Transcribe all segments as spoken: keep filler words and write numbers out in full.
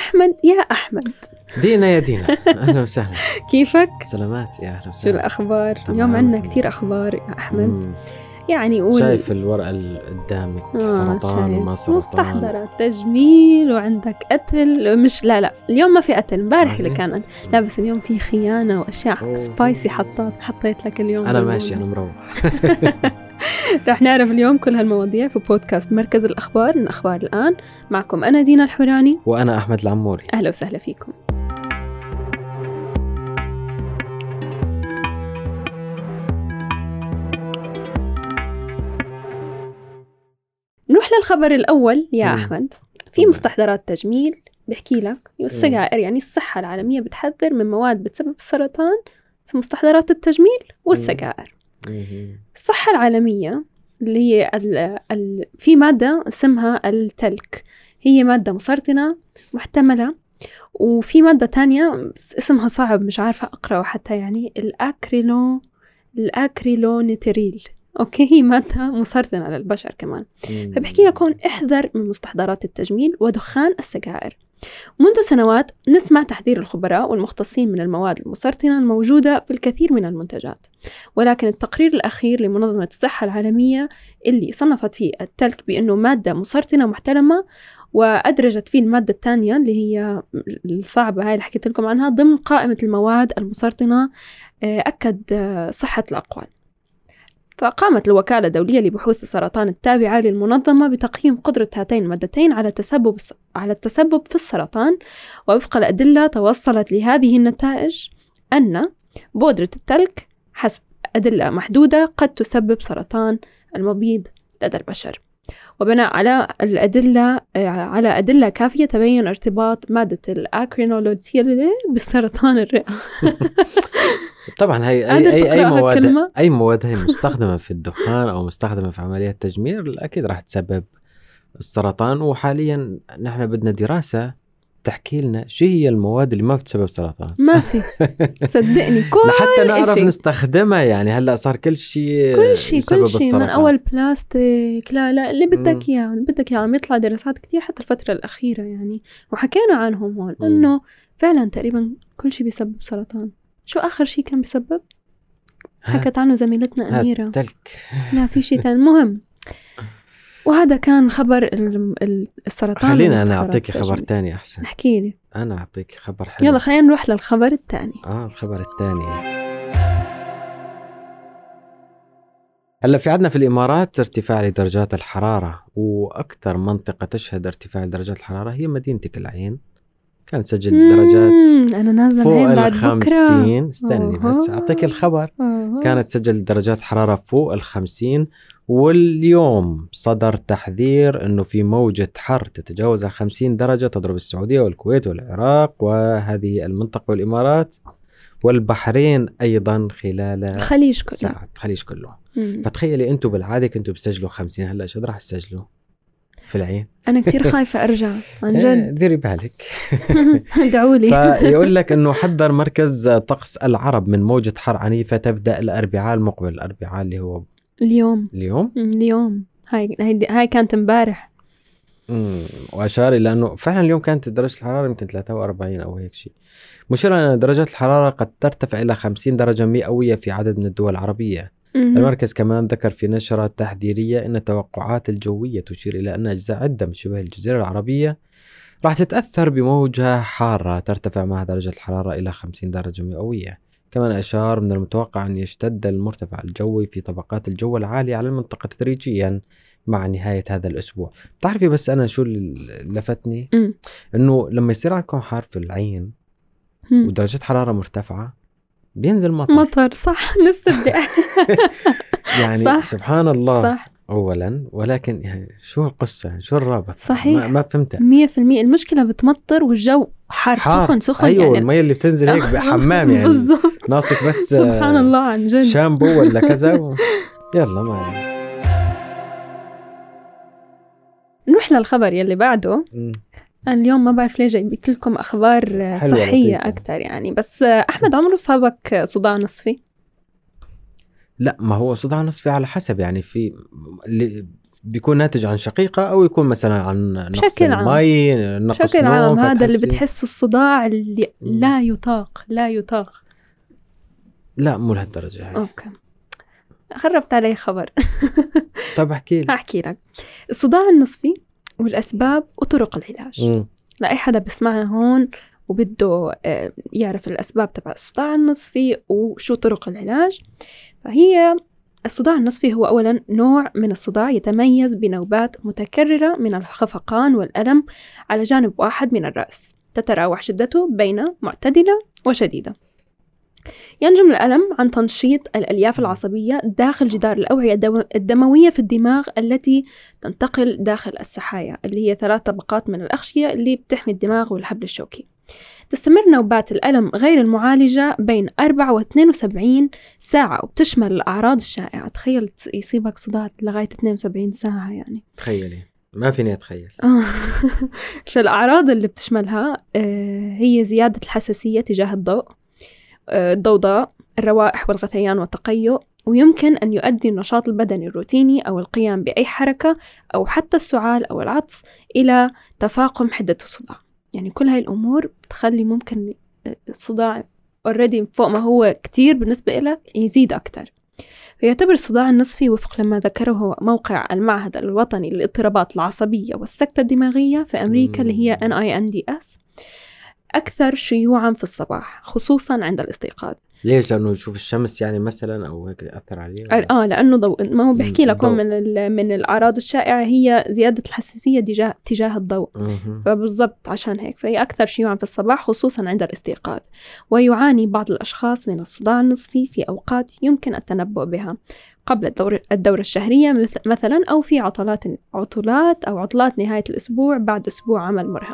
أحمد. يا أحمد. دينا يا دينا، أهلا وسهلا. كيفك؟ سلامات يا أهلا وسهلا. شو الأخبار؟ اليوم عنا كتير أخبار يا أحمد. مم. يعني قول شايف الورقة اللي قدامك آه سرطان وما سرطان، مستحضرات تجميل وعندك قتل. مش لا لا اليوم ما في قتل، امبارح اللي كانت لا، بس اليوم في خيانة وأشياء أوه. سبايسي حطيت حطيت لك اليوم. أنا ماشي، أنا مروح. رح نعرف اليوم كل هالمواضيع في بودكاست مركز الأخبار من أخبار الآن. معكم أنا دينا الحوراني وأنا أحمد العموري. أهلا وسهلا فيكم. نروح للخبر الأول يا م. أحمد. في مستحضرات تجميل بحكي لك السجائر، يعني الصحة العالمية بتحذر من مواد بتسبب السرطان في مستحضرات التجميل والسجائر. الصحة العالمية اللي هي ال ال في مادة اسمها التلك، هي مادة مسرطنة محتملة، وفي مادة تانية اسمها صعب مش عارفة أقرأ حتى، يعني الأكريلو الأكريلونيتريل. أوكي، هي مادة مسرطنة للبشر كمان. فبحكي لكم احذر من مستحضرات التجميل ودخان السجائر. منذ سنوات نسمع تحذير الخبراء والمختصين من المواد المسرطنة الموجودة في الكثير من المنتجات، ولكن التقرير الأخير لمنظمة الصحة العالمية اللي صنفت فيه التلك بأنه مادة مسرطنة محترمة، وأدرجت فيه المادة الثانية اللي هي الصعبة هاي اللي حكيت لكم عنها ضمن قائمة المواد المسرطنة، أكد صحة الأقوال. فقامت الوكالة الدولية لبحوث السرطان التابعة للمنظمة بتقييم قدرة هاتين المادتين على التسبب على التسبب في السرطان، ووفق الأدلة توصلت لهذه النتائج أن بودرة التلك حسب أدلة محدودة قد تسبب سرطان المبيض لدى البشر، وبناء على الأدلة على أدلة كافية تبين ارتباط مادة الأكرينولوتيل بالسرطان الرئة. طبعا هي أي أي أي مواد أي مواد هي مستخدمة في الدخان أو مستخدمة في عمليات تجميل أكيد راح تسبب السرطان. وحاليا نحن بدنا دراسة تحكي لنا شو هي المواد اللي ما بتسبب سرطان. ما في صدقني كل لحتى نعرف إشي. نستخدمها. يعني هلا صار كل شيء كل شيء كل شيء من أول بلاستيك لا لا اللي بدك إياه اللي بدك إياه. عم يطلع دراسات كتير حتى الفترة الأخيرة يعني، وحكينا عنهم هون إنه فعلا تقريبا كل شيء بيسبب سرطان. شو آخر شيء كان بيسبب؟ حكت عنه زميلتنا أميرة. تلك. لا في شيء تاني. المهم، وهذا كان خبر السرطان. خلينا أنا أعطيك خبر تاني أحسن. احكي لي. أنا أعطيك خبر حلو. يلا خلينا نروح للخبر الثاني. آه الخبر الثاني. هلا في عندنا في الإمارات ارتفاع لدرجات الحرارة، وأكثر منطقة تشهد ارتفاع درجات الحرارة هي مدينتك العين. كانت تسجل درجات أنا نازل فوق الخمسين. استني بس أعطيك الخبر. أوه. كانت تسجل درجات حرارة فوق الخمسين، واليوم صدر تحذير أنه في موجة حر تتجاوز الخمسين درجة تضرب السعودية والكويت والعراق وهذه المنطقة والإمارات والبحرين أيضا خلال الخليج كله. ساعة الخليج كله. مم. فتخيلي أنتوا بالعادة كنتوا بسجلوا خمسين، هلأ شو راح تسجلوا في العين؟ أنا كتير خايفة أرجع عن جد. ديري بالك. دعولي. فيقول لك أنه حذر مركز طقس العرب من موجة حر عنيفة تبدأ الأربعاء المقبل. الأربعاء اللي هو اليوم. اليوم اليوم هاي هاي هاي كانت امبارح. امم وأشار إلى أنه فعلا اليوم كانت درجة الحرارة يمكن ثلاثة وأربعين أو هيك شيء، مشيرا أن درجات الحرارة قد ترتفع إلى خمسين درجة مئوية في عدد من الدول العربية. المركز كمان ذكر في نشرة تحذيرية أن التوقعات الجوية تشير إلى أن أجزاء عدة من شبه الجزيرة العربية راح تتأثر بموجة حارة ترتفع مع درجة الحرارة إلى خمسين درجة مئوية. كمان أشار من المتوقع أن يشتد المرتفع الجوي في طبقات الجو العالية على المنطقة تدريجيا مع نهاية هذا الأسبوع. تعرفي بس أنا شو اللي لفتني؟ م. أنه لما يصير عندكم حار في العين م. ودرجة حرارة مرتفعة بينزل مطر. مطر صح. نستبدأ. يعني صح. سبحان الله. صح. أولا، ولكن يعني شو القصة؟ شو الرابط؟ صحيح. ما, ما فهمتها. مية في المية المشكلة بتمطر والجو حار, حار. سخن سخن. أيوة يعني المية اللي بتنزل هيك بحمام يعني. بالضبط. ناصك بس. سبحان الله عن جد. شامبو ولا كذا و... يلا ما عليك. نروح للخبر يلي بعده. م. اليوم ما بعرف ليه جايبت لكم أخبار صحية أكتر يعني، بس أحمد عمره صابك صداع نصفي؟ لا، ما هو صداع نصفي على حسب يعني. في بيكون ناتج عن شقيقة أو يكون مثلا عن نقص المي، نقص بشكل نوم. عام هذا اللي بتحس الصداع اللي م. لا يطاق لا يطاق لا مو لهالدرجة هاي. أوكي خربت علي خبر. طب احكي لي. أحكي لك الصداع النصفي والأسباب وطرق العلاج. م. لا أي حدا بسمعنا هون وبده يعرف الأسباب تبع الصداع النصفي وشو طرق العلاج. فهي الصداع النصفي هو أولا نوع من الصداع يتميز بنوبات متكررة من الخفقان والألم على جانب واحد من الرأس، تتراوح شدته بين معتدلة وشديدة. ينجم الألم عن تنشيط الألياف العصبية داخل جدار الأوعية الدموية في الدماغ التي تنتقل داخل السحايا، اللي هي ثلاث طبقات من الأغشية اللي بتحمي الدماغ والحبل الشوكي. تستمر نوبات الألم غير المعالجة بين أربعة واثنين وسبعين ساعة وبتشمل الأعراض الشائعة. تخيل يصيبك صداع لغاية اثنين وسبعين ساعة يعني. تخيلي ما فيني أتخيل. شو الأعراض اللي بتشملها؟ هي زيادة الحساسية تجاه الضوء، الضوضاء، الروائح والغثيان والتقيؤ، ويمكن أن يؤدي النشاط البدني الروتيني أو القيام بأي حركة أو حتى السعال أو العطس إلى تفاقم حدة الصداع. يعني كل هاي الأمور بتخلي ممكن الصداع already فوق ما هو كتير بالنسبة لك يزيد أكتر. فيعتبر الصداع النصفي وفق لما ذكره موقع المعهد الوطني للاضطرابات العصبية والسكتة الدماغية في أمريكا اللي هي إن آي إن دي إس أكثر شيوعاً في الصباح خصوصاً عند الاستيقاظ. ليش؟ لأنه يشوف الشمس يعني مثلاً أو هيك يأثر عليه؟ آه لأنه ضوء. ما هو بحكي لكم من من الأعراض الشائعة هي زيادة الحساسية تجاه تجاه الضوء. فبالضبط عشان هيك فهي أكثر شيوعاً في الصباح خصوصاً عند الاستيقاظ. ويعاني بعض الأشخاص من الصداع النصفي في أوقات يمكن التنبؤ بها قبل الدورة الدورة الشهرية مثلاً، أو في عطلات عطلات أو عطلات نهاية الأسبوع بعد أسبوع عمل مرهق.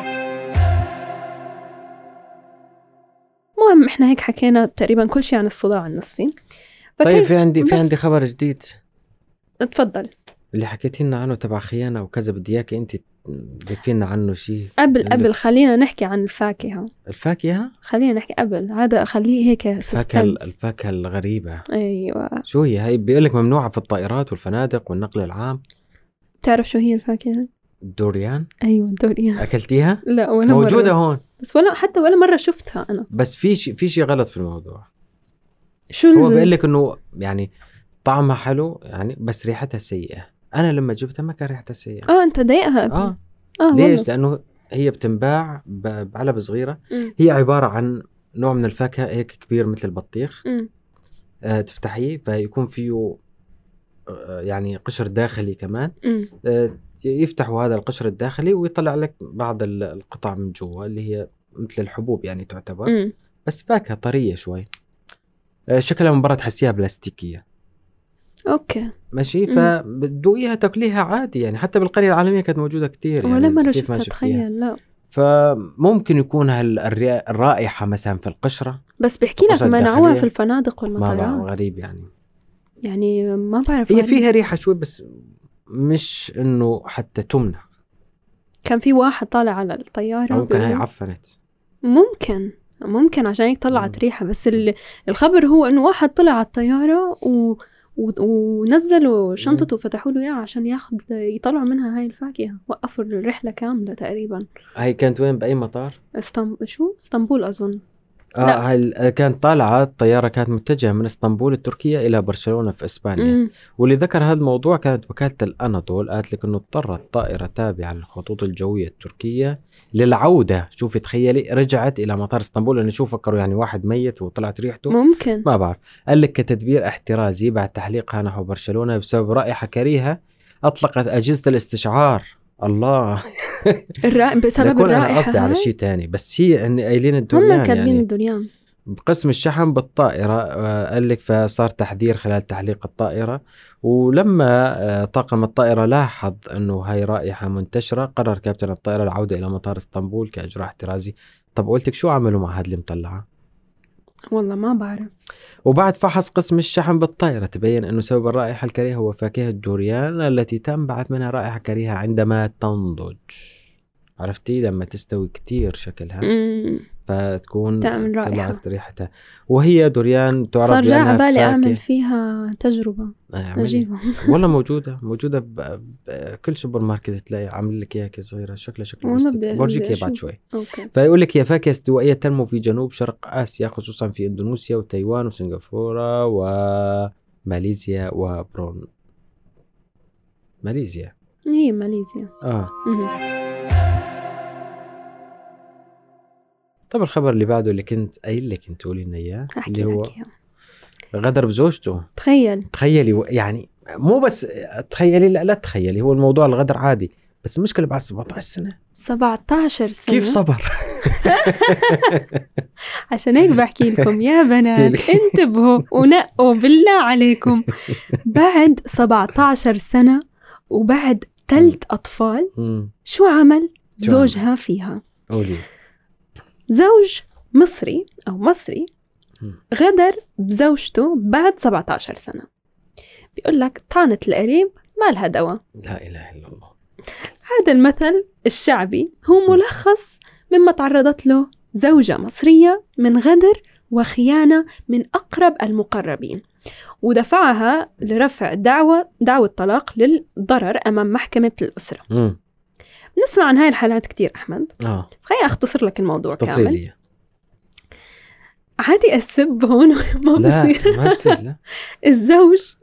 مهم إحنا هيك حكينا تقريبا كل شيء عن الصداع النصفي. طيب في عندي في عندي خبر جديد. اتفضل. اللي حكيتي لنا عنه تبع خيانة وكذا بدي إياك أنت تضيفي لنا عنه شيء. قبل قبل خلينا نحكي عن الفاكهة. الفاكهة؟ خلينا نحكي قبل هذا خليه هيك الفاكهة الفاكهة الغريبة. أيوة. شو هي هاي؟ بيقولك ممنوعة في الطائرات والفنادق والنقل العام. تعرف شو هي الفاكهة؟ الدوريان. أيوة الدوريان. أكلتيها؟ لا ولا موجودة مرة. هون بس ولا حتى ولا مرة شفتها أنا. بس في شيء في شيء غلط في الموضوع. شو هو بيقول لك إنه يعني طعمها حلو يعني بس ريحتها سيئة. أنا لما جبتها ما كان ريحتها سيئة. آه أنت ضايقها. آه. آه ليش؟ والله. لأنه هي بتنباع بعلبة صغيرة. م. هي عبارة عن نوع من الفاكهة هيك كبير مثل البطيخ. آه تفتحيه فيكون فيه آه يعني قشر داخلي كمان. آه يفتحوا هذا القشر الداخلي ويطلع لك بعض القطع من جوا اللي هي مثل الحبوب يعني تعتبر. م. بس فاكهة طرية شوي. آه شكلها من برا تحسيها بلاستيكية. اوكي ماشي. فبدوقيها تاكليها عادي يعني. حتى بالقرية العالمية كانت موجودة كتير يعني. ولا مرة شفتها تخيل. لا فممكن يكون هالرائحة مثلا في القشرة. بس بحكي لك منعوها في الفنادق والمطارات. ما غريب يعني. يعني ما بعرف. هي فيها ريحة شوي بس مش انه حتى تمنع. كان في واحد طالع على الطيارة. ممكن هاي عفنت. ممكن ممكن عشان هيك طلعت ريحة. بس الخبر هو انه واحد طلع على الطيارة و ونزلوا شنطته وفتحوا له اياها عشان ياخذ يطلعوا منها هاي الفاكهة. وقفوا الرحلة كاملة تقريبا. هاي كانت وين؟ بأي مطار؟ استنب... شو؟ اسطنبول أظن. آه لا. هاي كانت طالعة الطيارة كانت متجهة من اسطنبول التركية إلى برشلونة في إسبانيا. م. واللي ذكر هذا الموضوع كانت وكالة الأناضول. قالت لك إنه اضطرت طائرة تابعة للخطوط الجوية التركية للعودة. شوفي تخيلي رجعت إلى مطار اسطنبول لأنه شو فكروا يعني واحد ميت وطلعت ريحته. ممكن ما بعرف. قال لك كتدبير احترازي بعد تحليقها نحو برشلونة بسبب رائحة كريهة أطلقت أجهزة الاستشعار. الله. الرائحة بسبب الرائحة. أنا قصدي على شيء تاني بس هي إن قايلين الدوريان. هم كاتبين يعني الدوريان. بقسم الشحن بالطائرة قال لك فصار تحذير خلال تحليق الطائرة. ولما طاقم الطائرة لاحظ أنه هاي رائحة منتشرة قرر كابتن الطائرة العودة إلى مطار اسطنبول كإجراء احترازي. طب قلتك شو عملوا مع هاد اللي مطلعة؟ والله ما بعرف. وبعد فحص قسم الشحن بالطائرة تبين أنه سبب الرائحة الكريهة هو فاكهة الدوريان التي تنبعث منها رائحة كريهة عندما تنضج. عرفتي لما تستوي كتير شكلها. فتكون تعمل رائحة. طلعت ريحتها. وهي دوريان تعرف صار جاء بأنها بالي فاكهة. أعمل فيها تجربة أجيبها. والله موجودة موجودة بكل سوبر ماركت تلاقي عامل لك إياها صغيرة شكلها شكل بلاستيك. برجيك بعد شوي. أوكي. فيقول لك هي فاكهة استوائية تنمو في جنوب شرق آسيا خصوصا في إندونيسيا وتايوان وسنغافورة وماليزيا وبرون ماليزيا هي ماليزيا. آه. مه. طب الخبر اللي بعده اللي كنت قايل لك انت تقولي لنا اياه اللي هو إياه. غدر بزوجته. تخيل تخيلي يعني مو بس تخيلي، لا لا تخيلي، هو الموضوع الغدر عادي، بس المشكلة بعد سبعة عشر سنة. سبعة عشر سنة كيف صبر؟ عشان هيك بحكي لكم يا بنات انتبهوا ونقوا بالله عليكم. بعد سبعة عشر سنة وبعد ثلاث أطفال شو عمل زوجها فيها؟ قولي. زوج مصري أو مصري غدر بزوجته بعد سبعة عشر سنة. بيقول لك طعنة القريب ما لها دواء. لا إله إلا الله. هذا المثل الشعبي هو ملخص مما تعرضت له زوجة مصرية من غدر وخيانة من أقرب المقربين، ودفعها لرفع دعوة دعوة طلاق للضرر أمام محكمة الأسرة. مم. نسمع عن هاي الحالات كتير أحمد. آه. خليني أختصر لك الموضوع كامل. تصيلية. عادي أسب هون ما بصير. ما بصير لا. الزوج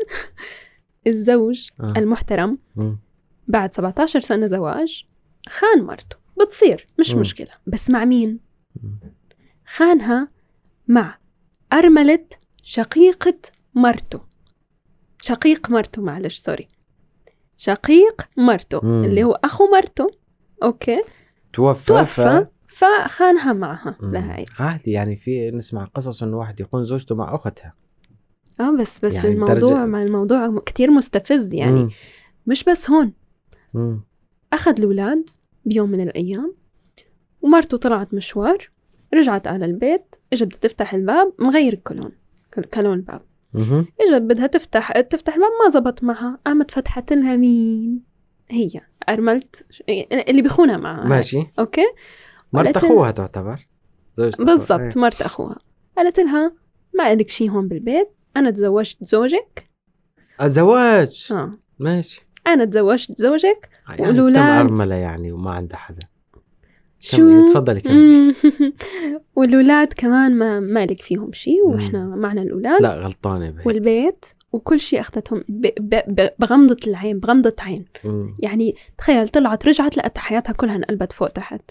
الزوج آه. المحترم مم. بعد سبعة عشر سنة زواج خان مرته، بتصير مش مم. مشكلة، بس مع مين؟ مم. خانها مع أرملة شقيقة مرته. شقيق مرته معلش سوري شقيق مرته مم. اللي هو أخو مرته. أوكي. توفى توفى فخانها معها. لهاي عادي يعني في نسمع قصص إنه واحد يكون زوجته مع أختها. اه بس بس يعني الموضوع درجة... مع الموضوع كتير مستفز يعني. مم. مش بس هون. مم. أخذ الأولاد بيوم من الأيام ومرته طلعت مشوار، رجعت على البيت، إجت بدها تفتح الباب مغير الكلون كلون الباب. مم. إجت بدها تفتح تفتح الباب ما زبط معها، قامت فتحت لها مين؟ هي أرملت اللي بيخونها معها. ماشي. أوكي. مرت أخوها تعتبر بالضبط مرت أخوها. قالت لها ما إلك شي هون بالبيت، أنا تزوجت زوجك. الزواج آه. ماشي. أنا تزوجت زوجك يعني والولاد تم أرملة يعني وما عندها حدا. شو تفضلي كمل. والولاد كمان ما مالك فيهم شي وإحنا معنا الأولاد. لا غلطانة بهيك. والبيت وكل شيء أخذتهم ب... ب... ب... بغمضة العين بغمضة عين. مم. يعني تخيل طلعت رجعت لقت حياتها كلها انقلبت فوق تحت.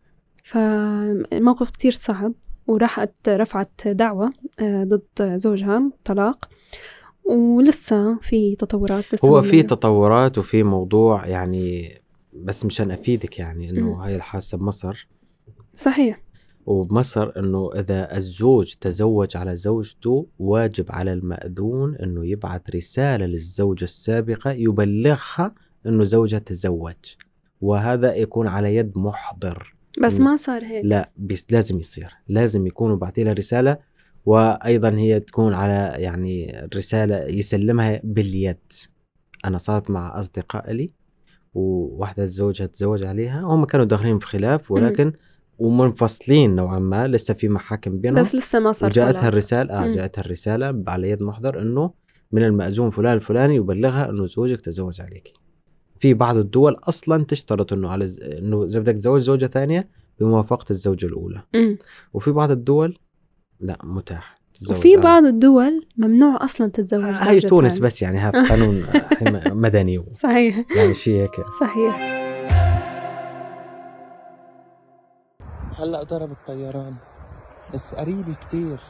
فالموقف كتير صعب، وراحت رفعت دعوة ضد زوجها طلاق، ولسه في تطورات. لسه هو في تطورات وفي موضوع يعني، بس مشان أفيدك يعني إنه م. هاي الحاسة بمصر. صحيح. وبمصر إنه إذا الزوج تزوج على زوجته واجب على المأذون إنه يبعث رسالة للزوجة السابقة يبلغها إنه زوجها تزوج، وهذا يكون على يد محضر. بس ما صار هيك. لا بس لازم يصير، لازم يكونوا بعتي لها رسالة، وأيضا هي تكون على يعني الرسالة يسلمها باليد. أنا صارت مع أصدقاء لي وواحدة زوجها تزوج عليها، هم كانوا داخلين في خلاف ولكن م. ومنفصلين نوعا ما، لسه في محاكم بينهم، بس لسه ما صار. جاءتها الرسالة آه جاءتها الرسالة على يد محضر إنه من المأذون فلان الفلاني يبلغها إنه زوجك تزوج عليك. في بعض الدول أصلا تشترط إنه على ز... إنه إذا بدك تزوج زوجة ثانية بموافقة الزوجة الأولى. م. وفي بعض الدول لا متاح. وفي بعض الدول ممنوع أصلا تتزوج. آه هاي تونس تاني. بس يعني هذا قانون مدني. صحيح. يعني شيء هيك. صحيح. هلأ ضرب الطيران بس قريب كتير.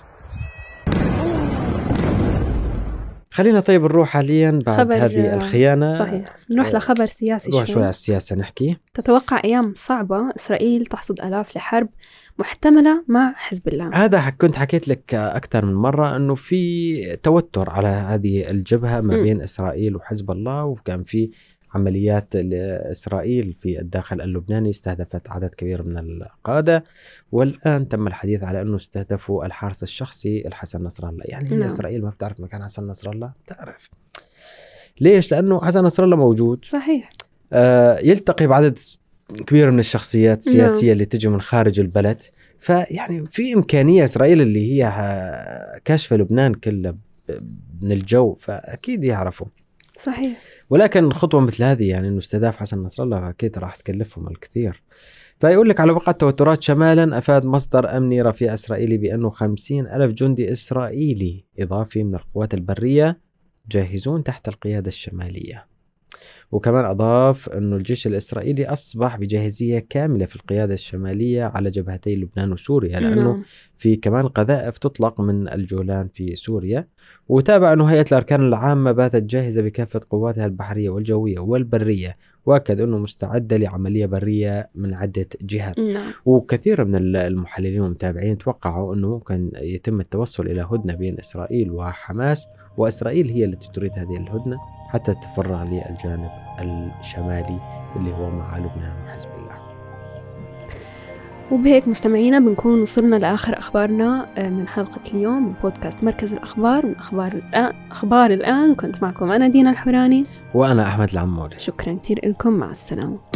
خلينا طيب نروح حاليا بعد هذه الخيانة. صحيح. نروح لخبر سياسي. نروح شوي على السياسة نحكي. تتوقع أيام صعبة، إسرائيل تحصد آلاف لحرب محتملة مع حزب الله. هذا كنت حكيت لك أكثر من مرة أنه في توتر على هذه الجبهة ما بين م. إسرائيل وحزب الله، وكان في عمليات إسرائيل في الداخل اللبناني استهدفت عدد كبير من القادة، والآن تم الحديث على أنه استهدفوا الحارس الشخصي الحسن نصر الله. يعني نعم. إسرائيل ما بتعرف مكان حسن نصر الله؟ بتعرف ليش؟ لأنه حسن نصر الله موجود. صحيح. آه يلتقي بعدد كبير من الشخصيات السياسية اللي تجوا من خارج البلد. فيعني في إمكانية إسرائيل اللي هي كاشفة لبنان كله من الجو، فأكيد يعرفوا. صحيح. ولكن خطوة مثل هذه يعني إنه استهداف حسن نصر الله أكيد راح تكلفهم الكثير. فيقول لك على وقع التوترات شمالا أفاد مصدر أمني رفيع إسرائيلي بأنه خمسين ألف جندي إسرائيلي إضافي من القوات البرية جاهزون تحت القيادة الشمالية. وكمان أضاف أنه الجيش الإسرائيلي أصبح بجاهزية كاملة في القيادة الشمالية على جبهتي لبنان وسوريا، لأنه نعم. في كمان قذائف تطلق من الجولان في سوريا. وتابع أنه هيئة الأركان العامة باتت جاهزة بكافة قواتها البحرية والجوية والبرية، وأكد أنه مستعدة لعملية برية من عدة جهات. نعم. وكثير من المحللين والمتابعين توقعوا أنه ممكن يتم التوصل إلى هدنة بين إسرائيل وحماس، وإسرائيل هي التي تريد هذه الهدنة حتى تتفرغ للجانب الشمالي اللي هو مع لبنان وحزب الله. وبهيك مستمعينا بنكون وصلنا لآخر أخبارنا من حلقة اليوم من بودكاست مركز الأخبار من أخبار الآن. أخبار الآن كنت معكم أنا دينا الحوراني وأنا أحمد العموري. شكرا كثير لكم، مع السلامة.